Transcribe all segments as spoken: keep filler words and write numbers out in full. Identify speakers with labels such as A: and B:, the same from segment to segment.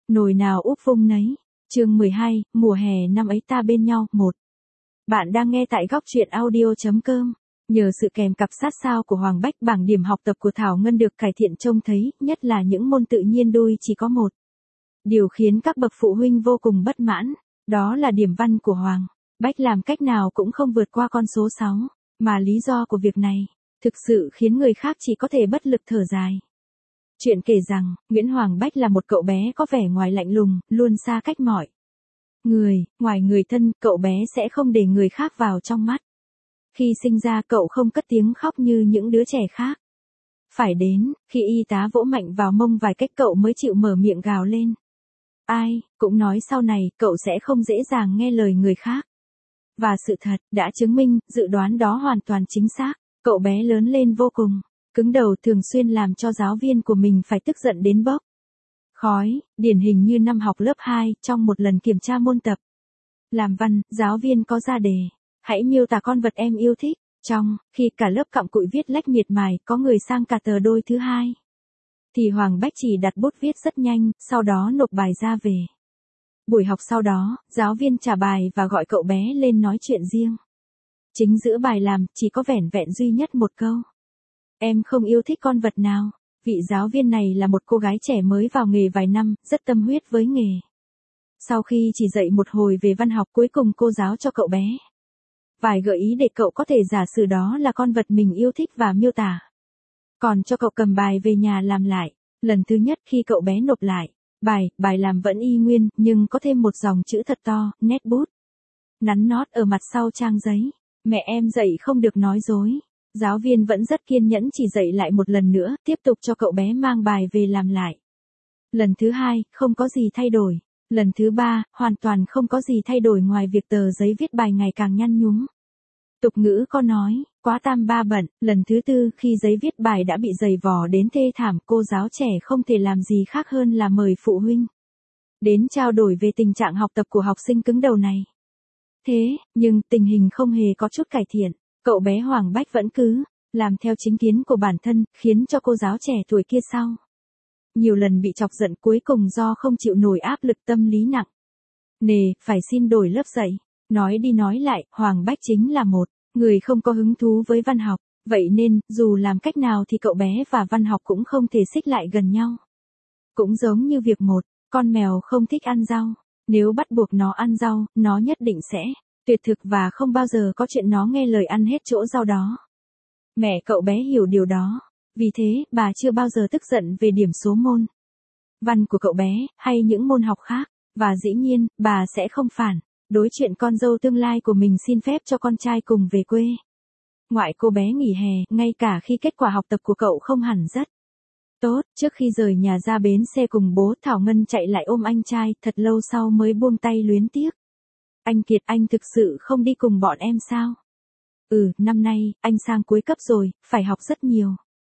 A: Nồi nào úp vung nấy. Chương mười hai, mùa hè năm ấy ta bên nhau, một. Bạn đang nghe tại góc truyện audio.com. Nhờ sự kèm cặp sát sao của Hoàng Bách, bảng điểm học tập của Thảo Ngân được cải thiện trông thấy, nhất là những môn tự nhiên đôi chỉ có một. Điều khiến các bậc phụ huynh vô cùng bất mãn, đó là điểm văn của Hoàng Bách làm cách nào cũng không vượt qua con số sáu, mà lý do của việc này thực sự khiến người khác chỉ có thể bất lực thở dài. Chuyện kể rằng, Nguyễn Hoàng Bách là một cậu bé có vẻ ngoài lạnh lùng, luôn xa cách mọi người, ngoài người thân, cậu bé sẽ không để người khác vào trong mắt. Khi sinh ra cậu không cất tiếng khóc như những đứa trẻ khác. Phải đến, khi y tá vỗ mạnh vào mông vài cách cậu mới chịu mở miệng gào lên. Ai, cũng nói sau này, cậu sẽ không dễ dàng nghe lời người khác. Và sự thật, đã chứng minh, dự đoán đó hoàn toàn chính xác. Cậu bé lớn lên vô cùng cứng đầu, thường xuyên làm cho giáo viên của mình phải tức giận đến bốc khói, điển hình như năm học lớp hai, trong một lần kiểm tra môn tập làm văn, giáo viên có ra đề, hãy miêu tả con vật em yêu thích. Trong khi cả lớp cặm cụi viết lách miệt mài, có người sang cả tờ đôi thứ hai, thì Hoàng Bách chỉ đặt bút viết rất nhanh, sau đó nộp bài ra về. Buổi học sau đó, giáo viên trả bài và gọi cậu bé lên nói chuyện riêng. Chính giữa bài làm, chỉ có vẻn vẹn duy nhất một câu. Em không yêu thích con vật nào. Vị giáo viên này là một cô gái trẻ mới vào nghề vài năm, rất tâm huyết với nghề. Sau khi chỉ dạy một hồi về văn học, cuối cùng cô giáo cho cậu bé vài gợi ý để cậu có thể giả sử đó là con vật mình yêu thích và miêu tả. Còn cho cậu cầm bài về nhà làm lại. Lần thứ nhất khi cậu bé nộp lại bài, bài làm vẫn y nguyên, nhưng có thêm một dòng chữ thật to, nét bút nắn nót ở mặt sau trang giấy. Mẹ em dạy không được nói dối. Giáo viên vẫn rất kiên nhẫn chỉ dạy lại một lần nữa, tiếp tục cho cậu bé mang bài về làm lại. Lần thứ hai, không có gì thay đổi. Lần thứ ba, hoàn toàn không có gì thay đổi ngoài việc tờ giấy viết bài ngày càng nhăn nhúm. Tục ngữ có nói, quá tam ba bận. Lần thứ tư, khi giấy viết bài đã bị dày vò đến thê thảm, cô giáo trẻ không thể làm gì khác hơn là mời phụ huynh đến trao đổi về tình trạng học tập của học sinh cứng đầu này. Thế, nhưng tình hình không hề có chút cải thiện. Cậu bé Hoàng Bách vẫn cứ làm theo chính kiến của bản thân, khiến cho cô giáo trẻ tuổi kia sau nhiều lần bị chọc giận, cuối cùng do không chịu nổi áp lực tâm lý nặng nề, phải xin đổi lớp dạy. Nói đi nói lại, Hoàng Bách chính là một người không có hứng thú với văn học, vậy nên, dù làm cách nào thì cậu bé và văn học cũng không thể xích lại gần nhau. Cũng giống như việc một con mèo không thích ăn rau, nếu bắt buộc nó ăn rau, nó nhất định sẽ tuyệt thực và không bao giờ có chuyện nó nghe lời ăn hết chỗ rau đó. Mẹ cậu bé hiểu điều đó, vì thế bà chưa bao giờ tức giận về điểm số môn văn của cậu bé, hay những môn học khác, và dĩ nhiên, bà sẽ không phản đối chuyện con dâu tương lai của mình xin phép cho con trai cùng về quê ngoại cô bé nghỉ hè, ngay cả khi kết quả học tập của cậu không hẳn rất tốt. Trước khi rời nhà ra bến xe cùng bố, Thảo Ngân chạy lại ôm anh trai, thật lâu sau mới buông tay luyến tiếc. Anh Kiệt, anh thực sự không đi cùng bọn em sao? Ừ, năm nay, anh sang cuối cấp rồi, phải học rất nhiều.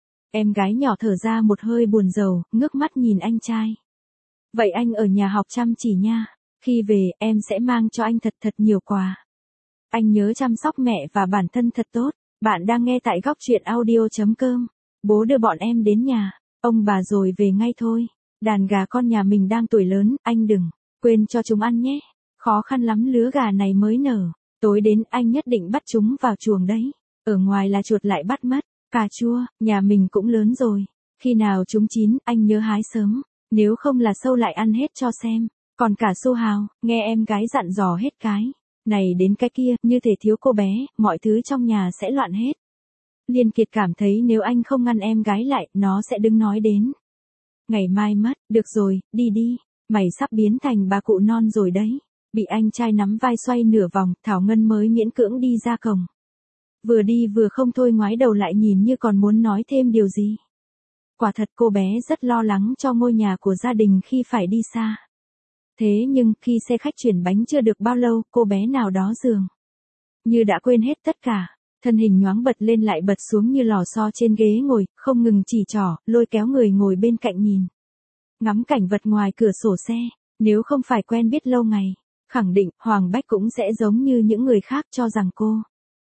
A: Em gái nhỏ thở ra một hơi buồn rầu, ngước mắt nhìn anh trai. Vậy anh ở nhà học chăm chỉ nha. Khi về, em sẽ mang cho anh thật thật nhiều quà. Anh nhớ chăm sóc mẹ và bản thân thật tốt. Bạn đang nghe tại góc truyện audio.com. Bố đưa bọn em đến nhà ông bà rồi về ngay thôi. Đàn gà con nhà mình đang tuổi lớn, anh đừng quên cho chúng ăn nhé. Khó khăn lắm lứa gà này mới nở. Tối đến anh nhất định bắt chúng vào chuồng đấy. Ở ngoài là chuột lại bắt mất. Cà chua, nhà mình cũng lớn rồi. Khi nào chúng chín, anh nhớ hái sớm. Nếu không là sâu lại ăn hết cho xem. Còn cả Su Hào, nghe em gái dặn dò hết cái này đến cái kia, như thể thiếu cô bé, mọi thứ trong nhà sẽ loạn hết. Liên Kiệt cảm thấy nếu anh không ngăn em gái lại, nó sẽ đứng nói đến ngày mai mất. Được rồi, đi đi, mày sắp biến thành bà cụ non rồi đấy. Bị anh trai nắm vai xoay nửa vòng, Thảo Ngân mới miễn cưỡng đi ra cổng. Vừa đi vừa không thôi ngoái đầu lại nhìn như còn muốn nói thêm điều gì. Quả thật cô bé rất lo lắng cho ngôi nhà của gia đình khi phải đi xa. Thế nhưng, khi xe khách chuyển bánh chưa được bao lâu, cô bé nào đó dường như đã quên hết tất cả. Thân hình nhoáng bật lên lại bật xuống như lò xo trên ghế ngồi, không ngừng chỉ trỏ, lôi kéo người ngồi bên cạnh nhìn. Ngắm cảnh vật ngoài cửa sổ xe, nếu không phải quen biết lâu ngày, khẳng định Hoàng Bách cũng sẽ giống như những người khác cho rằng cô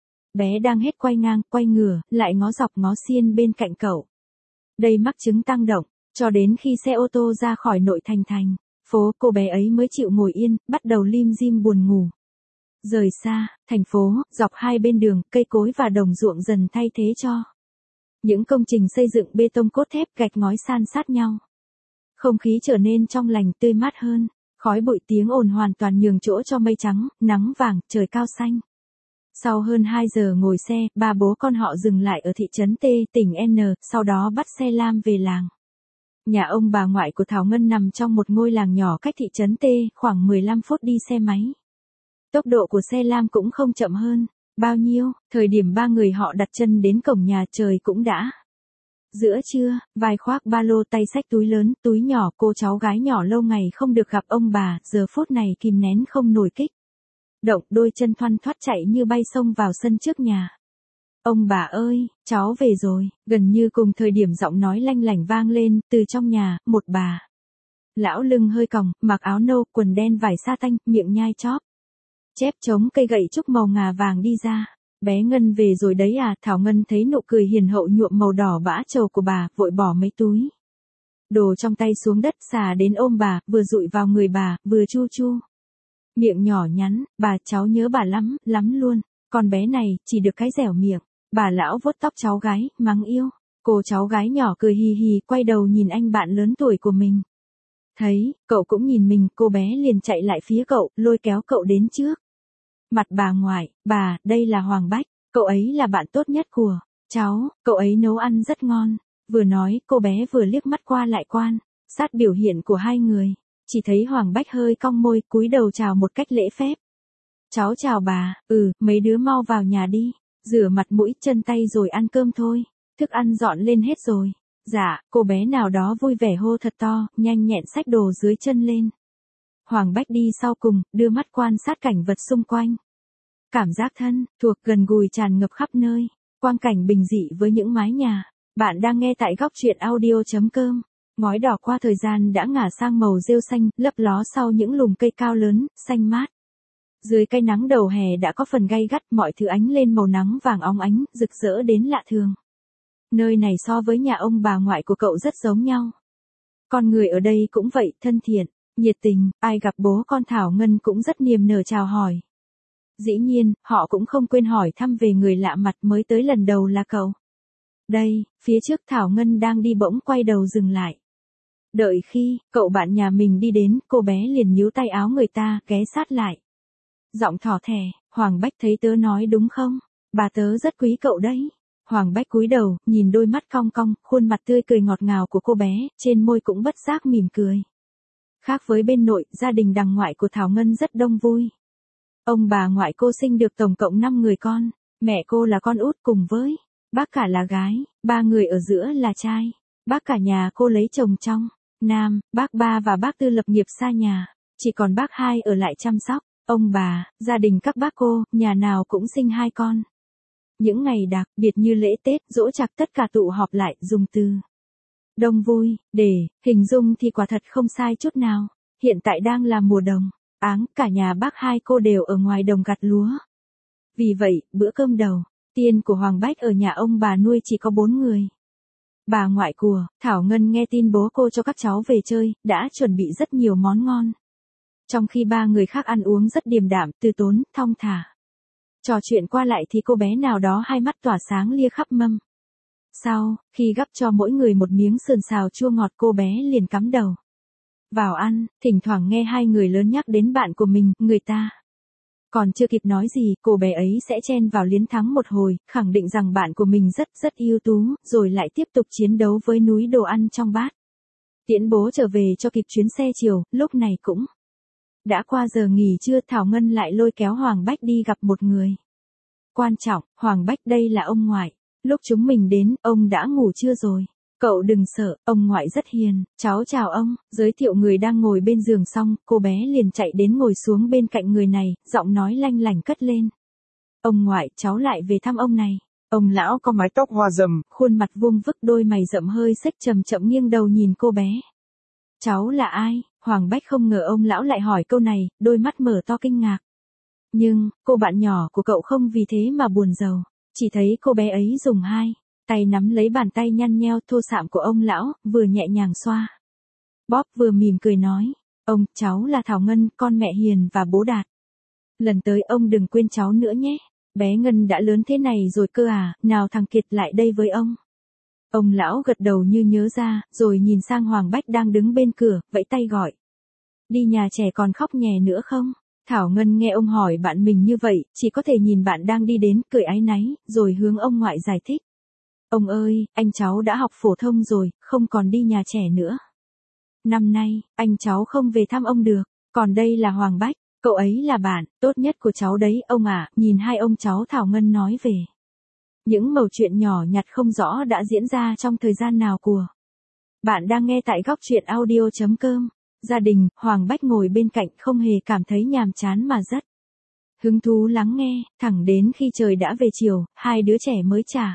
A: bé đang hết quay ngang, quay ngửa, lại ngó dọc ngó xiên bên cạnh cậu. Đây mắc chứng tăng động, cho đến khi xe ô tô ra khỏi nội thành thành phố cô bé ấy mới chịu ngồi yên, bắt đầu lim dim buồn ngủ. Rời xa, thành phố, dọc hai bên đường, cây cối và đồng ruộng dần thay thế cho những công trình xây dựng bê tông cốt thép gạch ngói san sát nhau. Không khí trở nên trong lành tươi mát hơn, khói bụi tiếng ồn hoàn toàn nhường chỗ cho mây trắng, nắng vàng, trời cao xanh. Sau hơn hai giờ ngồi xe, ba bố con họ dừng lại ở thị trấn T, tỉnh N, sau đó bắt xe lam về làng. Nhà ông bà ngoại của Thảo Ngân nằm trong một ngôi làng nhỏ cách thị trấn T, khoảng mười lăm phút đi xe máy. Tốc độ của xe lam cũng không chậm hơn bao nhiêu, thời điểm ba người họ đặt chân đến cổng nhà trời cũng đã giữa trưa, vai khoác ba lô tay xách túi lớn, túi nhỏ, cô cháu gái nhỏ lâu ngày không được gặp ông bà, giờ phút này kìm nén không nổi kích động, đôi chân thoăn thoắt chạy như bay xông vào sân trước nhà. Ông bà ơi, cháu về rồi, gần như cùng thời điểm giọng nói lanh lảnh vang lên, từ trong nhà, một bà. Lão lưng hơi còng, mặc áo nâu, quần đen vải sa tanh, miệng nhai chóp. Chép chống cây gậy trúc màu ngà vàng đi ra. Bé Ngân về rồi đấy à, Thảo Ngân thấy nụ cười hiền hậu nhuộm màu đỏ bã trầu của bà, vội bỏ mấy túi đồ trong tay xuống đất, xà đến ôm bà, vừa dụi vào người bà, vừa chu chu miệng nhỏ nhắn, bà cháu nhớ bà lắm, lắm luôn, con bé này, chỉ được cái dẻo miệng. Bà lão vuốt tóc cháu gái, mắng yêu. Cô cháu gái nhỏ cười hì hì, quay đầu nhìn anh bạn lớn tuổi của mình. Thấy, cậu cũng nhìn mình, cô bé liền chạy lại phía cậu, lôi kéo cậu đến trước mặt bà ngoại. Bà, đây là Hoàng Bách, cậu ấy là bạn tốt nhất của cháu, cậu ấy nấu ăn rất ngon. Vừa nói, cô bé vừa liếc mắt qua lại quan sát biểu hiện của hai người. Chỉ thấy Hoàng Bách hơi cong môi, cúi đầu chào một cách lễ phép. Cháu chào bà, ừ, mấy đứa mau vào nhà đi, rửa mặt mũi chân tay rồi ăn cơm thôi, thức ăn dọn lên hết rồi. Dạ, cô bé nào đó vui vẻ hô thật to, nhanh nhẹn xách đồ dưới chân lên. Hoàng Bách đi sau cùng, đưa mắt quan sát cảnh vật xung quanh. Cảm giác thân, thuộc, gần gũi tràn ngập khắp nơi, quang cảnh bình dị với những mái nhà. Bạn đang nghe tại góc truyện audio chấm com. Ngói đỏ qua thời gian đã ngả sang màu rêu xanh, lấp ló sau những lùm cây cao lớn, xanh mát. Dưới cây nắng đầu hè đã có phần gay gắt, mọi thứ ánh lên màu nắng vàng óng ánh, rực rỡ đến lạ thường. Nơi này so với nhà ông bà ngoại của cậu rất giống nhau. Con người ở đây cũng vậy, thân thiện, nhiệt tình, ai gặp bố con Thảo Ngân cũng rất niềm nở chào hỏi. Dĩ nhiên, họ cũng không quên hỏi thăm về người lạ mặt mới tới lần đầu là cậu. Đây, phía trước Thảo Ngân đang đi bỗng quay đầu dừng lại. Đợi khi, cậu bạn nhà mình đi đến, cô bé liền níu tay áo người ta, ghé sát lại. Giọng thỏ thẻ, Hoàng Bách thấy tớ nói đúng không? Bà tớ rất quý cậu đấy. Hoàng Bách cúi đầu, nhìn đôi mắt cong cong, khuôn mặt tươi cười ngọt ngào của cô bé, trên môi cũng bất giác mỉm cười. Khác với bên nội, gia đình đằng ngoại của Thảo Ngân rất đông vui. Ông bà ngoại cô sinh được tổng cộng năm người con, mẹ cô là con út cùng với bác cả là gái, ba người ở giữa là trai. Bác cả nhà cô lấy chồng trong Nam, bác ba và bác tư lập nghiệp xa nhà, chỉ còn bác hai ở lại chăm sóc. Ông bà, gia đình các bác cô, nhà nào cũng sinh hai con. Những ngày đặc biệt như lễ Tết, giỗ chạp tất cả tụ họp lại, dùng từ đông vui, để hình dung thì quả thật không sai chút nào. Hiện tại đang là mùa đồng, áng, cả nhà bác hai cô đều ở ngoài đồng gặt lúa. Vì vậy, bữa cơm đầu tiên của Hoàng Bách ở nhà ông bà nuôi chỉ có bốn người. Bà ngoại của Thảo Ngân nghe tin bố cô cho các cháu về chơi, đã chuẩn bị rất nhiều món ngon. Trong khi ba người khác ăn uống rất điềm đạm, từ tốn, thong thả. Trò chuyện qua lại thì cô bé nào đó hai mắt tỏa sáng lia khắp mâm. Sau, khi gắp cho mỗi người một miếng sườn xào chua ngọt, cô bé liền cắm đầu vào ăn, thỉnh thoảng nghe hai người lớn nhắc đến bạn của mình, người ta. Còn chưa kịp nói gì, cô bé ấy sẽ chen vào liến thắng một hồi, khẳng định rằng bạn của mình rất rất ưu tú, rồi lại tiếp tục chiến đấu với núi đồ ăn trong bát. Tiễn bố trở về cho kịp chuyến xe chiều, lúc này cũng đã qua giờ nghỉ trưa. Thảo Ngân lại lôi kéo Hoàng Bách đi gặp một người quan trọng. Hoàng Bách, đây là ông ngoại. Lúc chúng mình đến, ông đã ngủ trưa rồi. Cậu đừng sợ, ông ngoại rất hiền. Cháu chào ông. Giới thiệu người đang ngồi bên giường xong, cô bé liền chạy đến ngồi xuống bên cạnh người này, giọng nói lanh lảnh cất lên. Ông ngoại, cháu lại về thăm ông này. Ông lão có mái tóc hoa râm, khuôn mặt vuông vức, đôi mày rậm hơi xếch, chậm chậm nghiêng đầu nhìn cô bé. Cháu là ai? Hoàng Bách không ngờ ông lão lại hỏi câu này, đôi mắt mở to kinh ngạc. Nhưng, cô bạn nhỏ của cậu không vì thế mà buồn rầu, chỉ thấy cô bé ấy dùng hai tay nắm lấy bàn tay nhăn nheo thô sạm của ông lão, vừa nhẹ nhàng xoa bóp vừa mỉm cười nói. Ông, cháu là Thảo Ngân, con mẹ Hiền và bố Đạt. Lần tới ông đừng quên cháu nữa nhé. Bé Ngân đã lớn thế này rồi cơ à, nào thằng Kiệt lại đây với ông. Ông lão gật đầu như nhớ ra, rồi nhìn sang Hoàng Bách đang đứng bên cửa, vẫy tay gọi. Đi nhà trẻ còn khóc nhè nữa không? Thảo Ngân nghe ông hỏi bạn mình như vậy, chỉ có thể nhìn bạn đang đi đến, cười áy náy, rồi hướng ông ngoại giải thích. Ông ơi, anh cháu đã học phổ thông rồi, không còn đi nhà trẻ nữa. Năm nay, anh cháu không về thăm ông được, còn đây là Hoàng Bách, cậu ấy là bạn tốt nhất của cháu đấy, ông ạ. Nhìn hai ông cháu Thảo Ngân nói về. Những mẩu chuyện nhỏ nhặt không rõ đã diễn ra trong thời gian nào của. Bạn đang nghe tại góc truyện audio.com. Gia đình, Hoàng Bách ngồi bên cạnh không hề cảm thấy nhàm chán mà rất hứng thú lắng nghe, thẳng đến khi trời đã về chiều, hai đứa trẻ mới trả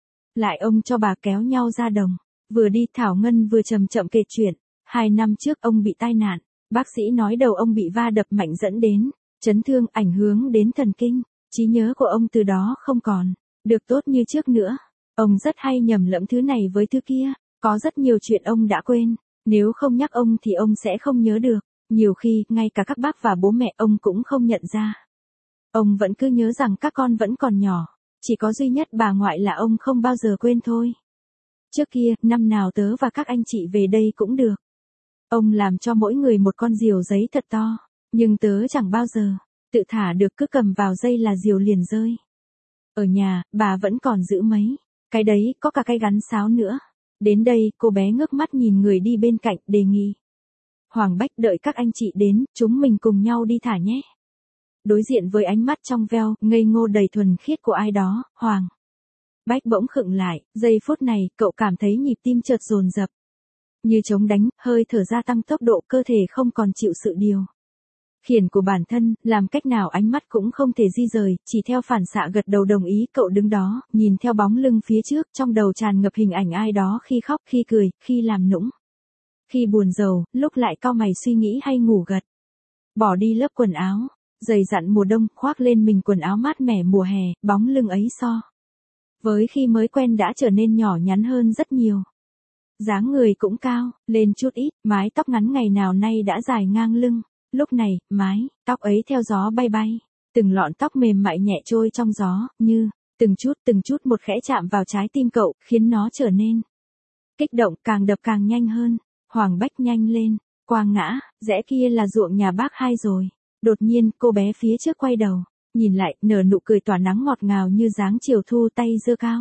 A: lại ông cho bà kéo nhau ra đồng. Vừa đi Thảo Ngân vừa chậm chậm kể chuyện. Hai năm trước ông bị tai nạn, bác sĩ nói đầu ông bị va đập mạnh dẫn đến chấn thương ảnh hưởng đến thần kinh, trí nhớ của ông từ đó không còn được tốt như trước nữa. Ông rất hay nhầm lẫn thứ này với thứ kia, có rất nhiều chuyện ông đã quên, nếu không nhắc ông thì ông sẽ không nhớ được, nhiều khi ngay cả các bác và bố mẹ ông cũng không nhận ra. Ông vẫn cứ nhớ rằng các con vẫn còn nhỏ, chỉ có duy nhất bà ngoại là ông không bao giờ quên thôi. Trước kia, năm nào tớ và các anh chị về đây cũng được. Ông làm cho mỗi người một con diều giấy thật to, nhưng tớ chẳng bao giờ tự thả được, cứ cầm vào dây là diều liền rơi. Ở nhà, bà vẫn còn giữ mấy cái đấy, có cả cây gắn sáo nữa. Đến đây, cô bé ngước mắt nhìn người đi bên cạnh, đề nghị. Hoàng Bách, đợi các anh chị đến, chúng mình cùng nhau đi thả nhé. Đối diện với ánh mắt trong veo, ngây ngô đầy thuần khiết của ai đó, Hoàng Bách bỗng khựng lại, giây phút này, cậu cảm thấy nhịp tim chợt dồn dập. Như trống đánh, hơi thở gia tăng tốc độ, cơ thể không còn chịu sự điều khiển của bản thân, làm cách nào ánh mắt cũng không thể di rời, chỉ theo phản xạ gật đầu đồng ý. Cậu đứng đó, nhìn theo bóng lưng phía trước, trong đầu tràn ngập hình ảnh ai đó khi khóc, khi cười, khi làm nũng, khi buồn rầu, lúc lại cau mày suy nghĩ hay ngủ gật. Bỏ đi lớp quần áo dày dặn mùa đông, khoác lên mình quần áo mát mẻ mùa hè, bóng lưng ấy so với khi mới quen đã trở nên nhỏ nhắn hơn rất nhiều. Dáng người cũng cao lên chút ít, mái tóc ngắn ngày nào nay đã dài ngang lưng. Lúc này, mái tóc ấy theo gió bay bay, từng lọn tóc mềm mại nhẹ trôi trong gió, như từng chút từng chút một khẽ chạm vào trái tim cậu, khiến nó trở nên kích động, càng đập càng nhanh hơn. Hoàng Bách nhanh lên, qua ngã rẽ kia là ruộng nhà bác hai rồi. Đột nhiên, cô bé phía trước quay đầu, nhìn lại, nở nụ cười tỏa nắng ngọt ngào như dáng chiều thu, tay giơ cao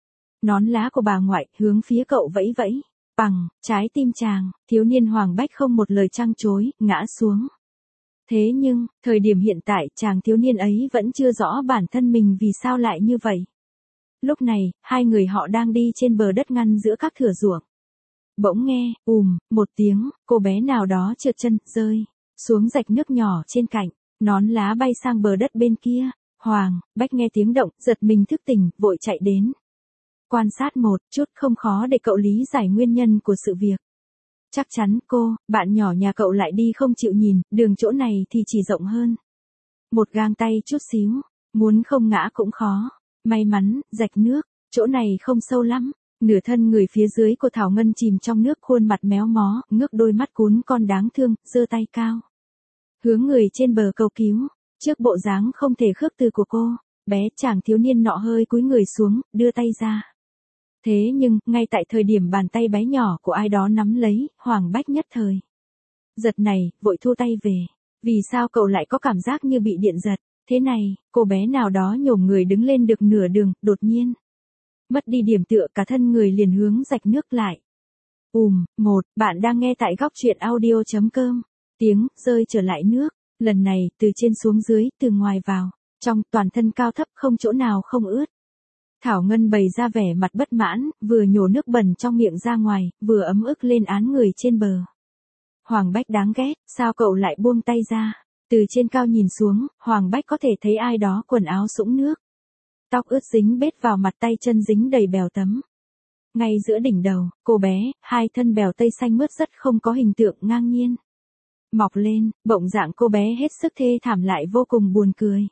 A: nón lá của bà ngoại, hướng phía cậu vẫy vẫy. Bằng, trái tim chàng, thiếu niên Hoàng Bách không một lời trăng chối, ngã xuống. Thế nhưng, thời điểm hiện tại, chàng thiếu niên ấy vẫn chưa rõ bản thân mình vì sao lại như vậy. Lúc này, hai người họ đang đi trên bờ đất ngăn giữa các thửa ruộng. Bỗng nghe, ùm, một tiếng, cô bé nào đó trượt chân, rơi xuống rạch nước nhỏ trên cạnh, nón lá bay sang bờ đất bên kia. Hoàng Bách nghe tiếng động, giật mình thức tỉnh, vội chạy đến. Quan sát một chút, không khó để cậu lý giải nguyên nhân của sự việc. Chắc chắn cô, bạn nhỏ nhà cậu lại đi không chịu nhìn, đường chỗ này thì chỉ rộng hơn một gang tay chút xíu, muốn không ngã cũng khó. May mắn, rạch nước, chỗ này không sâu lắm. Nửa thân người phía dưới của Thảo Ngân chìm trong nước, khuôn mặt méo mó, ngước đôi mắt cún con đáng thương, giơ tay cao hướng người trên bờ cầu cứu. Trước bộ dáng không thể khước từ của cô, bé chàng thiếu niên nọ hơi cúi người xuống, đưa tay ra. Thế nhưng, ngay tại thời điểm bàn tay bé nhỏ của ai đó nắm lấy, Hoàng Bách nhất thời giật này, vội thu tay về. Vì sao cậu lại có cảm giác như bị điện giật thế này? Cô bé nào đó nhổm người đứng lên được nửa đường, đột nhiên mất đi điểm tựa, cả thân người liền hướng rạch nước lại. Ùm, một, bạn đang nghe tại góc truyện audio.com. Tiếng rơi trở lại nước, lần này từ trên xuống dưới, từ ngoài vào trong, toàn thân cao thấp không chỗ nào không ướt. Thảo Ngân bày ra vẻ mặt bất mãn, vừa nhổ nước bẩn trong miệng ra ngoài, vừa ấm ức lên án người trên bờ. Hoàng Bách đáng ghét, sao cậu lại buông tay ra? Từ trên cao nhìn xuống, Hoàng Bách có thể thấy ai đó quần áo sũng nước, tóc ướt dính bết vào mặt, tay chân dính đầy bèo tấm. Ngay giữa đỉnh đầu, cô bé, hai thân bèo tây xanh mướt rất không có hình tượng, ngang nhiên mọc lên, bỗng dạng cô bé hết sức thê thảm lại vô cùng buồn cười.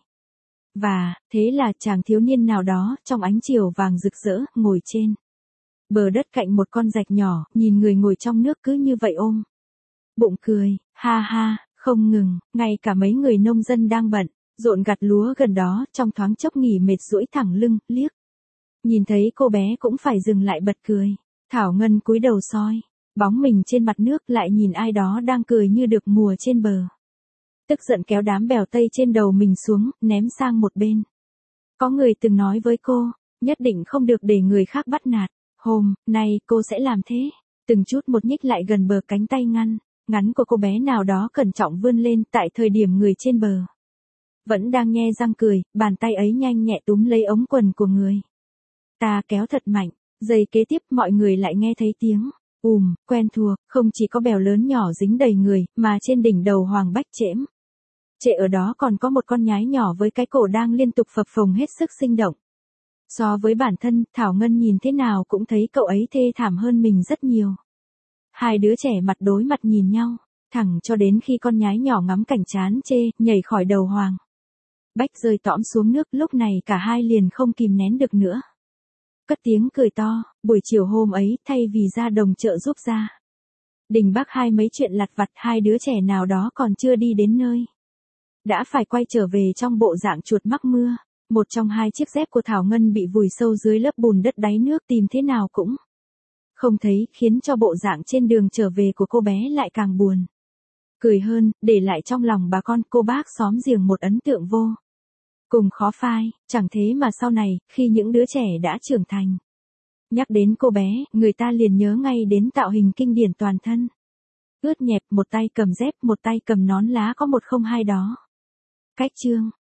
A: Và, thế là chàng thiếu niên nào đó, trong ánh chiều vàng rực rỡ, ngồi trên bờ đất cạnh một con rạch nhỏ, nhìn người ngồi trong nước cứ như vậy ôm bụng cười. Ha ha, không ngừng, ngay cả mấy người nông dân đang bận, rộn gặt lúa gần đó, trong thoáng chốc nghỉ mệt duỗi thẳng lưng, liếc. Nhìn thấy cô bé cũng phải dừng lại bật cười. Thảo Ngân cúi đầu soi, bóng mình trên mặt nước lại nhìn ai đó đang cười như được mùa trên bờ. Tức giận kéo đám bèo tây trên đầu mình xuống, ném sang một bên. Có người từng nói với cô, nhất định không được để người khác bắt nạt. Hôm nay cô sẽ làm thế. Từng chút một nhích lại gần bờ, cánh tay ngăn ngắn của cô bé nào đó cẩn trọng vươn lên tại thời điểm người trên bờ vẫn đang nhe răng cười, bàn tay ấy nhanh nhẹ túm lấy ống quần của người ta kéo thật mạnh. Giây kế tiếp mọi người lại nghe thấy tiếng ùm, quen thuộc, không chỉ có bèo lớn nhỏ dính đầy người, mà trên đỉnh đầu Hoàng Bách chễm trệ ở đó còn có một con nhái nhỏ với cái cổ đang liên tục phập phồng hết sức sinh động. So với bản thân, Thảo Ngân nhìn thế nào cũng thấy cậu ấy thê thảm hơn mình rất nhiều. Hai đứa trẻ mặt đối mặt nhìn nhau, thẳng cho đến khi con nhái nhỏ ngắm cảnh chán chê, nhảy khỏi đầu Hoàng Bách rơi tõm xuống nước, lúc này cả hai liền không kìm nén được nữa. Cất tiếng cười to. Buổi chiều hôm ấy, thay vì ra đồng chợ giúp gia đình bác hai mấy chuyện lặt vặt, hai đứa trẻ nào đó còn chưa đi đến nơi đã phải quay trở về trong bộ dạng chuột mắc mưa. Một trong hai chiếc dép của Thảo Ngân bị vùi sâu dưới lớp bùn đất đáy nước, tìm thế nào cũng không thấy, khiến cho bộ dạng trên đường trở về của cô bé lại càng buồn cười hơn, để lại trong lòng bà con cô bác xóm giềng một ấn tượng vô cùng khó phai. Chẳng thế mà sau này, khi những đứa trẻ đã trưởng thành, nhắc đến cô bé, người ta liền nhớ ngay đến tạo hình kinh điển toàn thân ướt nhẹp, một tay cầm dép, một tay cầm nón lá có một không hai đó. Cách chương